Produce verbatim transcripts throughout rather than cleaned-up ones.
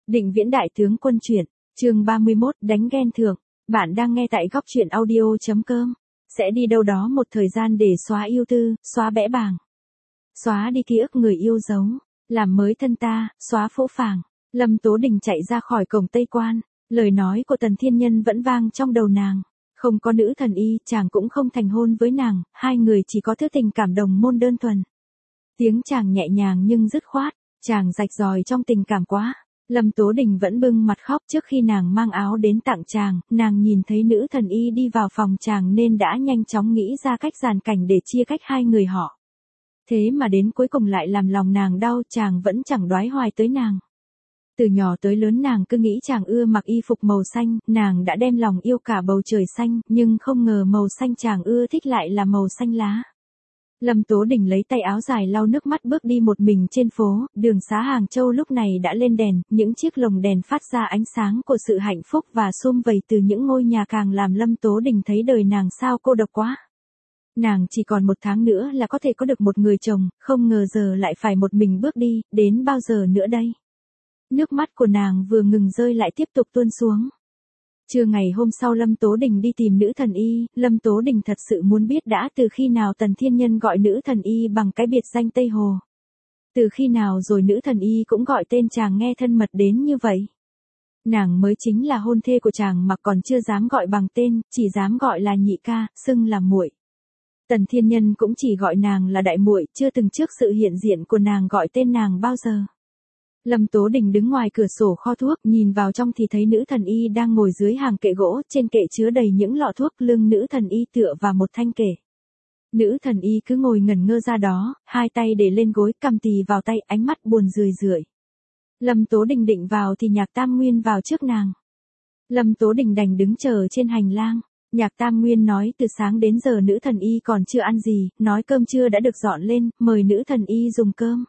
Định Viễn đại tướng quân truyện, chương ba mươi mốt, đánh ghen thượng. Bạn đang nghe tại góc truyện audio.com. Sẽ đi đâu đó một thời gian để xóa yêu tư, xóa bẽ bàng. Xóa đi ký ức người yêu dấu, làm mới thân ta, xóa phũ phàng. Lâm Tố Đình chạy ra khỏi cổng Tây Quan, lời nói của Tần Thiên Nhân vẫn vang trong đầu nàng. Không có nữ thần y, chàng cũng không thành hôn với nàng, hai người chỉ có thứ tình cảm đồng môn đơn thuần. Tiếng chàng nhẹ nhàng nhưng dứt khoát, chàng rạch ròi trong tình cảm quá. Lâm Tố Đình vẫn bưng mặt khóc. Trước khi nàng mang áo đến tặng chàng, nàng nhìn thấy nữ thần y đi vào phòng chàng nên đã nhanh chóng nghĩ ra cách giàn cảnh để chia cách hai người họ. Thế mà đến cuối cùng lại làm lòng nàng đau, chàng vẫn chẳng đoái hoài tới nàng. Từ nhỏ tới lớn nàng cứ nghĩ chàng ưa mặc y phục màu xanh, nàng đã đem lòng yêu cả bầu trời xanh, nhưng không ngờ màu xanh chàng ưa thích lại là màu xanh lá. Lâm Tố Đình lấy tay áo dài lau nước mắt bước đi một mình trên phố, đường xá Hàng Châu lúc này đã lên đèn, những chiếc lồng đèn phát ra ánh sáng của sự hạnh phúc và sum vầy từ những ngôi nhà càng làm Lâm Tố Đình thấy đời nàng sao cô độc quá. Nàng chỉ còn một tháng nữa là có thể có được một người chồng, không ngờ giờ lại phải một mình bước đi, đến bao giờ nữa đây? Nước mắt của nàng vừa ngừng rơi lại tiếp tục tuôn xuống. Trưa ngày hôm sau Lâm Tố Đình đi tìm nữ thần y, Lâm Tố Đình thật sự muốn biết đã từ khi nào Tần Thiên Nhân gọi nữ thần y bằng cái biệt danh Tây Hồ. Từ khi nào rồi nữ thần y cũng gọi tên chàng nghe thân mật đến như vậy. Nàng mới chính là hôn thê của chàng mà còn chưa dám gọi bằng tên, chỉ dám gọi là nhị ca, xưng là muội. Tần Thiên Nhân cũng chỉ gọi nàng là đại muội, chưa từng trước sự hiện diện của nàng gọi tên nàng bao giờ. Lâm Tố Đình đứng ngoài cửa sổ kho thuốc, nhìn vào trong thì thấy nữ thần y đang ngồi dưới hàng kệ gỗ, trên kệ chứa đầy những lọ thuốc, lưng nữ thần y tựa vào một thanh kệ. Nữ thần y cứ ngồi ngẩn ngơ ra đó, hai tay để lên gối, cầm tì vào tay, ánh mắt buồn rười rượi. Lâm Tố Đình định vào thì Nhạc Tam Nguyên vào trước nàng. Lâm Tố Đình đành đứng chờ trên hành lang. Nhạc Tam Nguyên nói từ sáng đến giờ nữ thần y còn chưa ăn gì, nói cơm trưa đã được dọn lên, mời nữ thần y dùng cơm.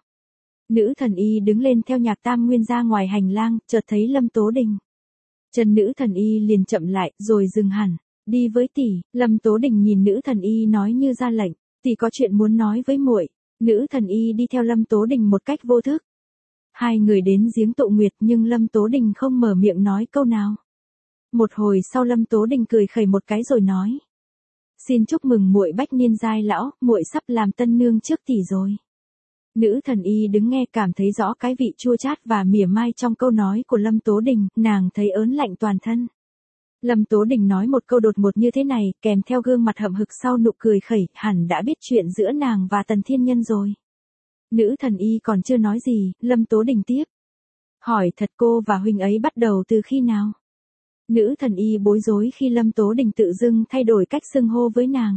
Nữ thần y đứng lên theo Nhạc Tam Nguyên ra ngoài hành lang, chợt thấy Lâm Tố Đình. Chân nữ thần y liền chậm lại, rồi dừng hẳn. Đi với tỷ. Lâm Tố Đình nhìn nữ thần y nói như ra lệnh, tỷ có chuyện muốn nói với muội. Nữ thần y đi theo Lâm Tố Đình một cách vô thức. Hai người đến giếng Tụ Nguyệt nhưng Lâm Tố Đình không mở miệng nói câu nào. Một hồi sau Lâm Tố Đình cười khẩy một cái rồi nói: "Xin chúc mừng muội bách niên giai lão, muội sắp làm tân nương trước tỷ rồi." Nữ thần y đứng nghe cảm thấy rõ cái vị chua chát và mỉa mai trong câu nói của Lâm Tố Đình, nàng thấy ớn lạnh toàn thân. Lâm Tố Đình nói một câu đột ngột như thế này, kèm theo gương mặt hậm hực sau nụ cười khẩy, hẳn đã biết chuyện giữa nàng và Tần Thiên Nhân rồi. Nữ thần y còn chưa nói gì, Lâm Tố Đình tiếp: "Hỏi thật cô và huynh ấy bắt đầu từ khi nào?" Nữ thần y bối rối khi Lâm Tố Đình tự dưng thay đổi cách xưng hô với nàng.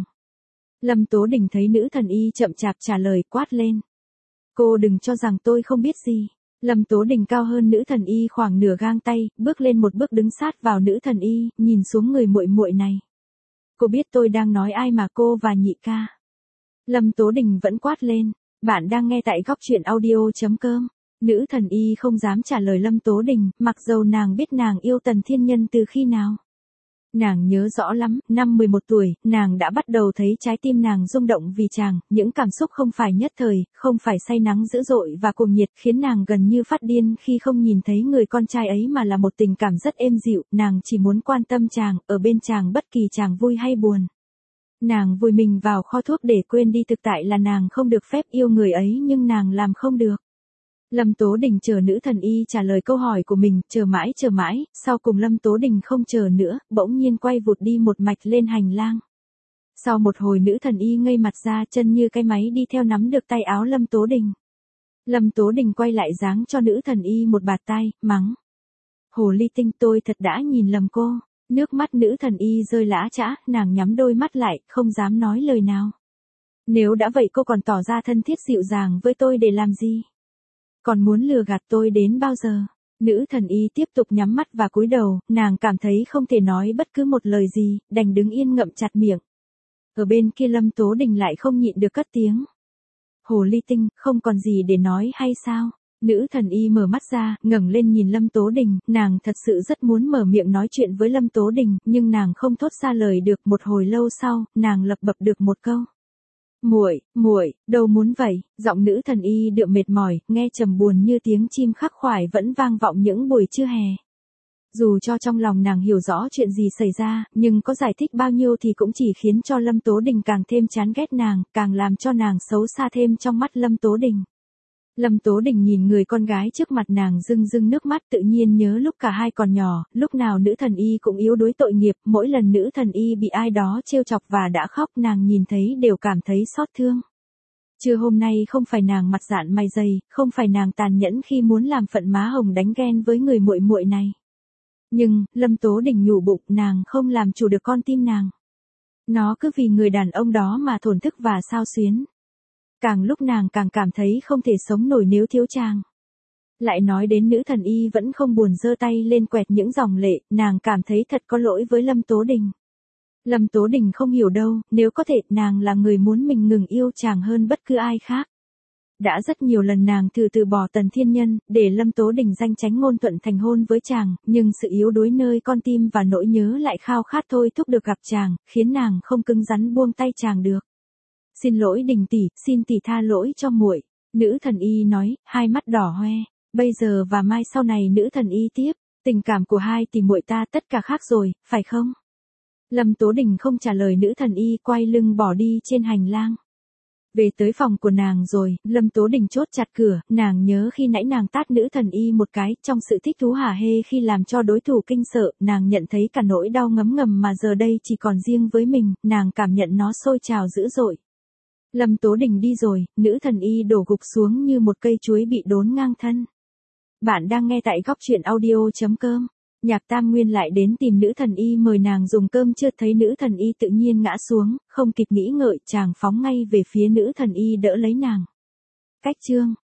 Lâm Tố Đình thấy nữ thần y chậm chạp trả lời, quát lên: "Cô đừng cho rằng tôi không biết gì." Lâm Tố Đình cao hơn nữ thần y khoảng nửa gang tay, bước lên một bước đứng sát vào nữ thần y, nhìn xuống người muội muội này. "Cô biết tôi đang nói ai mà cô và nhị ca?" Lâm Tố Đình vẫn quát lên. Bạn đang nghe tại góc truyện audio.com. Nữ thần y không dám trả lời Lâm Tố Đình, mặc dầu nàng biết nàng yêu Tần Thiên Nhân từ khi nào. Nàng nhớ rõ lắm, năm mười một tuổi, nàng đã bắt đầu thấy trái tim nàng rung động vì chàng, những cảm xúc không phải nhất thời, không phải say nắng dữ dội và cuồng nhiệt khiến nàng gần như phát điên khi không nhìn thấy người con trai ấy mà là một tình cảm rất êm dịu, nàng chỉ muốn quan tâm chàng, ở bên chàng bất kỳ chàng vui hay buồn. Nàng vùi mình vào kho thuốc để quên đi thực tại là nàng không được phép yêu người ấy nhưng nàng làm không được. Lâm Tố Đình chờ nữ thần y trả lời câu hỏi của mình, chờ mãi chờ mãi, sau cùng Lâm Tố Đình không chờ nữa, bỗng nhiên quay vụt đi một mạch lên hành lang. Sau một hồi nữ thần y ngây mặt ra, chân như cái máy đi theo nắm được tay áo Lâm Tố Đình. Lâm Tố Đình quay lại giáng cho nữ thần y một bạt tai, mắng: "Hồ ly tinh, tôi thật đã nhìn lầm cô." Nước mắt nữ thần y rơi lã chã, nàng nhắm đôi mắt lại, không dám nói lời nào. "Nếu đã vậy cô còn tỏ ra thân thiết dịu dàng với tôi để làm gì? Còn muốn lừa gạt tôi đến bao giờ?" Nữ thần y tiếp tục nhắm mắt và cúi đầu, nàng cảm thấy không thể nói bất cứ một lời gì, đành đứng yên ngậm chặt miệng. Ở bên kia Lâm Tố Đình lại không nhịn được cất tiếng: "Hồ ly tinh, không còn gì để nói hay sao?" Nữ thần y mở mắt ra, ngẩng lên nhìn Lâm Tố Đình, nàng thật sự rất muốn mở miệng nói chuyện với Lâm Tố Đình, nhưng nàng không thốt ra lời được. Một hồi lâu sau, nàng lẩm bẩm được một câu: Muội, muội, đâu muốn vậy? Giọng nữ thần y đượm mệt mỏi, nghe trầm buồn như tiếng chim khắc khoải vẫn vang vọng những buổi trưa hè. Dù cho trong lòng nàng hiểu rõ chuyện gì xảy ra, nhưng có giải thích bao nhiêu thì cũng chỉ khiến cho Lâm Tố Đình càng thêm chán ghét nàng, càng làm cho nàng xấu xa thêm trong mắt Lâm Tố Đình. Lâm Tố Đình nhìn người con gái trước mặt nàng rưng rưng nước mắt, tự nhiên nhớ lúc cả hai còn nhỏ, lúc nào nữ thần y cũng yếu đuối tội nghiệp, mỗi lần nữ thần y bị ai đó trêu chọc và đã khóc, nàng nhìn thấy đều cảm thấy xót thương. Trưa hôm nay không phải nàng mặt dạn mày dày, không phải nàng tàn nhẫn khi muốn làm phận má hồng đánh ghen với người muội muội này. Nhưng, Lâm Tố Đình nhủ bụng, nàng không làm chủ được con tim nàng. Nó cứ vì người đàn ông đó mà thổn thức và xao xuyến. Càng lúc nàng càng cảm thấy không thể sống nổi nếu thiếu chàng. Lại nói đến nữ thần y vẫn không buồn giơ tay lên quẹt những dòng lệ, nàng cảm thấy thật có lỗi với Lâm Tố Đình. Lâm Tố Đình không hiểu đâu, nếu có thể, nàng là người muốn mình ngừng yêu chàng hơn bất cứ ai khác. Đã rất nhiều lần nàng thử từ bỏ Tần Thiên Nhân, để Lâm Tố Đình danh chánh ngôn thuận thành hôn với chàng, nhưng sự yếu đuối nơi con tim và nỗi nhớ lại khao khát thôi thúc được gặp chàng, khiến nàng không cứng rắn buông tay chàng được. Xin lỗi Đình tỷ, xin tỷ tha lỗi cho muội. Nữ thần y nói, hai mắt đỏ hoe. Bây giờ và mai sau này nữ thần y tiếp, tình cảm của hai tỷ muội ta tất cả khác rồi, phải không? Lâm Tố Đình không trả lời nữ thần y, quay lưng bỏ đi trên hành lang. Về tới phòng của nàng rồi, Lâm Tố Đình chốt chặt cửa, nàng nhớ khi nãy nàng tát nữ thần y một cái, trong sự thích thú hả hê khi làm cho đối thủ kinh sợ, nàng nhận thấy cả nỗi đau ngấm ngầm mà giờ đây chỉ còn riêng với mình, nàng cảm nhận nó sôi trào dữ dội. Lâm Tố Đình đi rồi, nữ thần y đổ gục xuống như một cây chuối bị đốn ngang thân. Bạn đang nghe tại góc truyện audio chấm com. Nhạc Tam Nguyên lại đến tìm nữ thần y mời nàng dùng cơm chưa thấy nữ thần y tự nhiên ngã xuống, không kịp nghĩ ngợi chàng phóng ngay về phía nữ thần y đỡ lấy nàng. Cách chương